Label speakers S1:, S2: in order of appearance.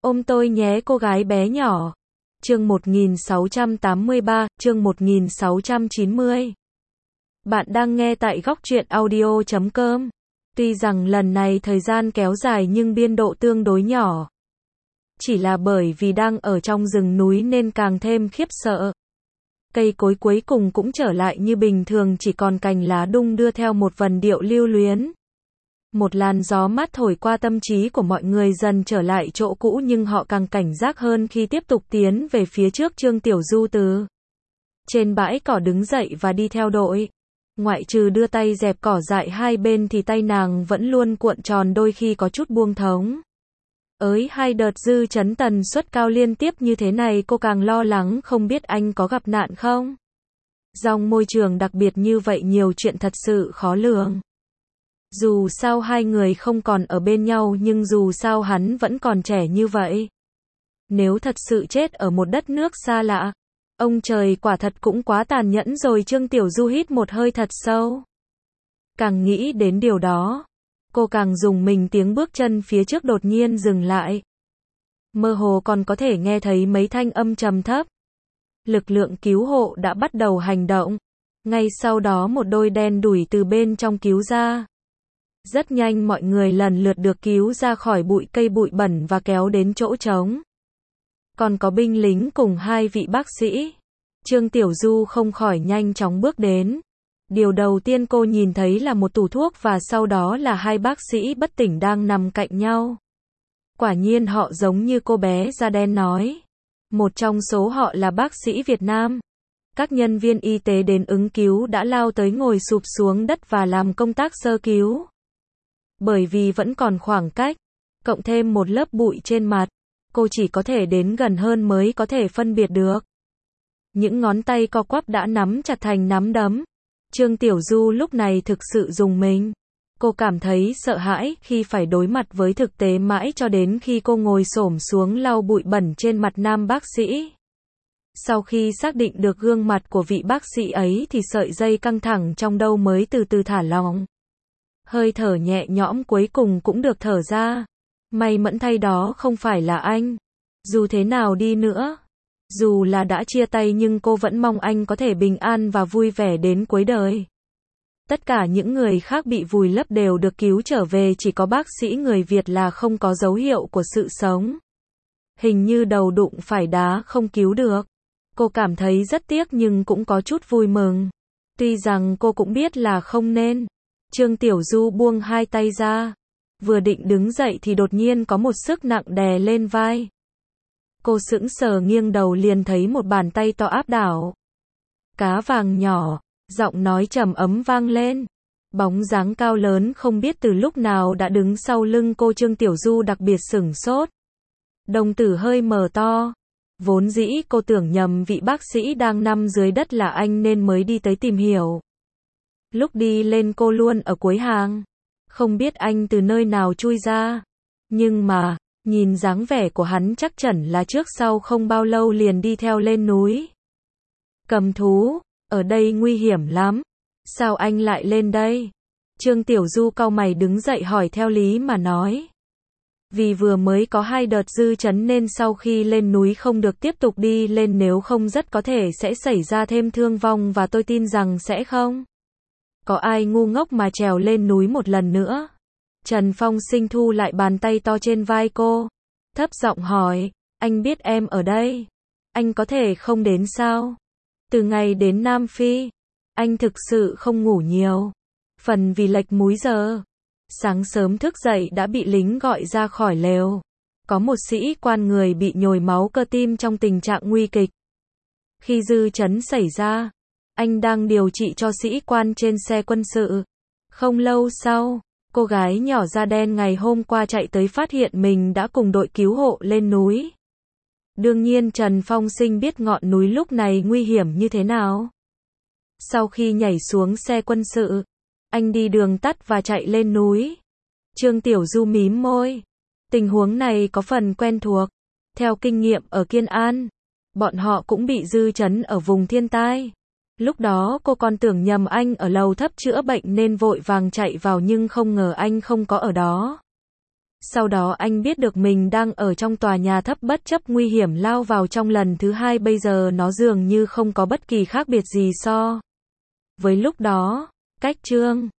S1: Ôm tôi nhé cô gái bé nhỏ. Chương 1683, chương 1690. Bạn đang nghe tại góc truyện audio.com. Tuy rằng lần này thời gian kéo dài nhưng biên độ tương đối nhỏ. Chỉ là bởi vì đang ở trong rừng núi nên càng thêm khiếp sợ. Cây cối cuối cùng cũng trở lại như bình thường, chỉ còn cành lá đung đưa theo một vần điệu lưu luyến. Một làn gió mát thổi qua, tâm trí của mọi người dần trở lại chỗ cũ, nhưng họ càng cảnh giác hơn khi tiếp tục tiến về phía trước. Trương Tiểu Du từ trên bãi cỏ đứng dậy và đi theo đội. Ngoại trừ đưa tay dẹp cỏ dại hai bên thì tay nàng vẫn luôn cuộn tròn, đôi khi có chút buông thõng. Hai đợt dư chấn tần suất cao liên tiếp như thế này, cô càng lo lắng không biết anh có gặp nạn không. Trong môi trường đặc biệt như vậy, nhiều chuyện thật sự khó lường. Dù sao hai người không còn ở bên nhau, nhưng dù sao hắn vẫn còn trẻ như vậy. Nếu thật sự chết ở một đất nước xa lạ, ông trời quả thật cũng quá tàn nhẫn rồi. Trương Tiểu Du hít một hơi thật sâu. Càng nghĩ đến điều đó, cô càng rùng mình. Tiếng bước chân phía trước đột nhiên dừng lại. Mơ hồ còn có thể nghe thấy mấy thanh âm trầm thấp. Lực lượng cứu hộ đã bắt đầu hành động. Ngay sau đó một đôi đen đủi từ bên trong cứu ra. Rất nhanh mọi người lần lượt được cứu ra khỏi bụi cây bụi bẩn và kéo đến chỗ trống. Còn có binh lính cùng hai vị bác sĩ. Trương Tiểu Du không khỏi nhanh chóng bước đến. Điều đầu tiên cô nhìn thấy là một tủ thuốc và sau đó là hai bác sĩ bất tỉnh đang nằm cạnh nhau. Quả nhiên họ giống như cô bé da đen nói. Một trong số họ là bác sĩ Việt Nam. Các nhân viên y tế đến ứng cứu đã lao tới, ngồi sụp xuống đất và làm công tác sơ cứu. Bởi vì vẫn còn khoảng cách, cộng thêm một lớp bụi trên mặt, cô chỉ có thể đến gần hơn mới có thể phân biệt được. Những ngón tay co quắp đã nắm chặt thành nắm đấm. Trương Tiểu Du lúc này thực sự rùng mình. Cô cảm thấy sợ hãi khi phải đối mặt với thực tế mãi cho đến khi cô ngồi xổm xuống lau bụi bẩn trên mặt nam bác sĩ. Sau khi xác định được gương mặt của vị bác sĩ ấy thì sợi dây căng thẳng trong đầu mới từ từ thả lỏng. Hơi thở nhẹ nhõm cuối cùng cũng được thở ra. May mẫn thay đó không phải là anh. Dù thế nào đi nữa, dù là đã chia tay nhưng cô vẫn mong anh có thể bình an và vui vẻ đến cuối đời. Tất cả những người khác bị vùi lấp đều được cứu trở về, chỉ có bác sĩ người Việt là không có dấu hiệu của sự sống. Hình như đầu đụng phải đá không cứu được. Cô cảm thấy rất tiếc nhưng cũng có chút vui mừng. Tuy rằng cô cũng biết là không nên. Trương Tiểu Du buông hai tay ra. Vừa định đứng dậy thì đột nhiên có một sức nặng đè lên vai. Cô sững sờ nghiêng đầu liền thấy một bàn tay to áp đảo. Cá vàng nhỏ, giọng nói trầm ấm vang lên. Bóng dáng cao lớn không biết từ lúc nào đã đứng sau lưng cô. Trương Tiểu Du đặc biệt sửng sốt. Đồng tử hơi mở to. Vốn dĩ cô tưởng nhầm vị bác sĩ đang nằm dưới đất là anh nên mới đi tới tìm hiểu. Lúc đi lên cô luôn ở cuối hàng. Không biết anh từ nơi nào chui ra. Nhưng mà, nhìn dáng vẻ của hắn chắc chắn là trước sau không bao lâu liền đi theo lên núi. Cầm thú, ở đây nguy hiểm lắm. Sao anh lại lên đây? Trương Tiểu Du cau mày đứng dậy hỏi theo lý mà nói. Vì vừa mới có hai đợt dư chấn nên sau khi lên núi không được tiếp tục đi lên, nếu không rất có thể sẽ xảy ra thêm thương vong và tôi tin rằng sẽ không có ai ngu ngốc mà trèo lên núi một lần nữa. Trần Phong Sinh thu lại bàn tay to trên vai cô. Thấp giọng hỏi, anh biết em ở đây. Anh có thể không đến sao? Từ ngày đến Nam Phi, anh thực sự không ngủ nhiều. Phần vì lệch múi giờ. Sáng sớm thức dậy đã bị lính gọi ra khỏi lều. Có một sĩ quan người bị nhồi máu cơ tim trong tình trạng nguy kịch. Khi dư chấn xảy ra, anh đang điều trị cho sĩ quan trên xe quân sự. Không lâu sau, cô gái nhỏ da đen ngày hôm qua chạy tới phát hiện mình đã cùng đội cứu hộ lên núi. Đương nhiên Trần Phong Sinh biết ngọn núi lúc này nguy hiểm như thế nào. Sau khi nhảy xuống xe quân sự, anh đi đường tắt và chạy lên núi. Trương Tiểu Du mím môi. Tình huống này có phần quen thuộc. Theo kinh nghiệm ở Kiên An, bọn họ cũng bị dư chấn ở vùng thiên tai. Lúc đó cô còn tưởng nhầm anh ở lầu thấp chữa bệnh nên vội vàng chạy vào nhưng không ngờ anh không có ở đó. Sau đó anh biết được mình đang ở trong tòa nhà thấp bất chấp nguy hiểm lao vào trong lần thứ hai, bây giờ nó dường như không có bất kỳ khác biệt gì so với lúc đó. Cách chương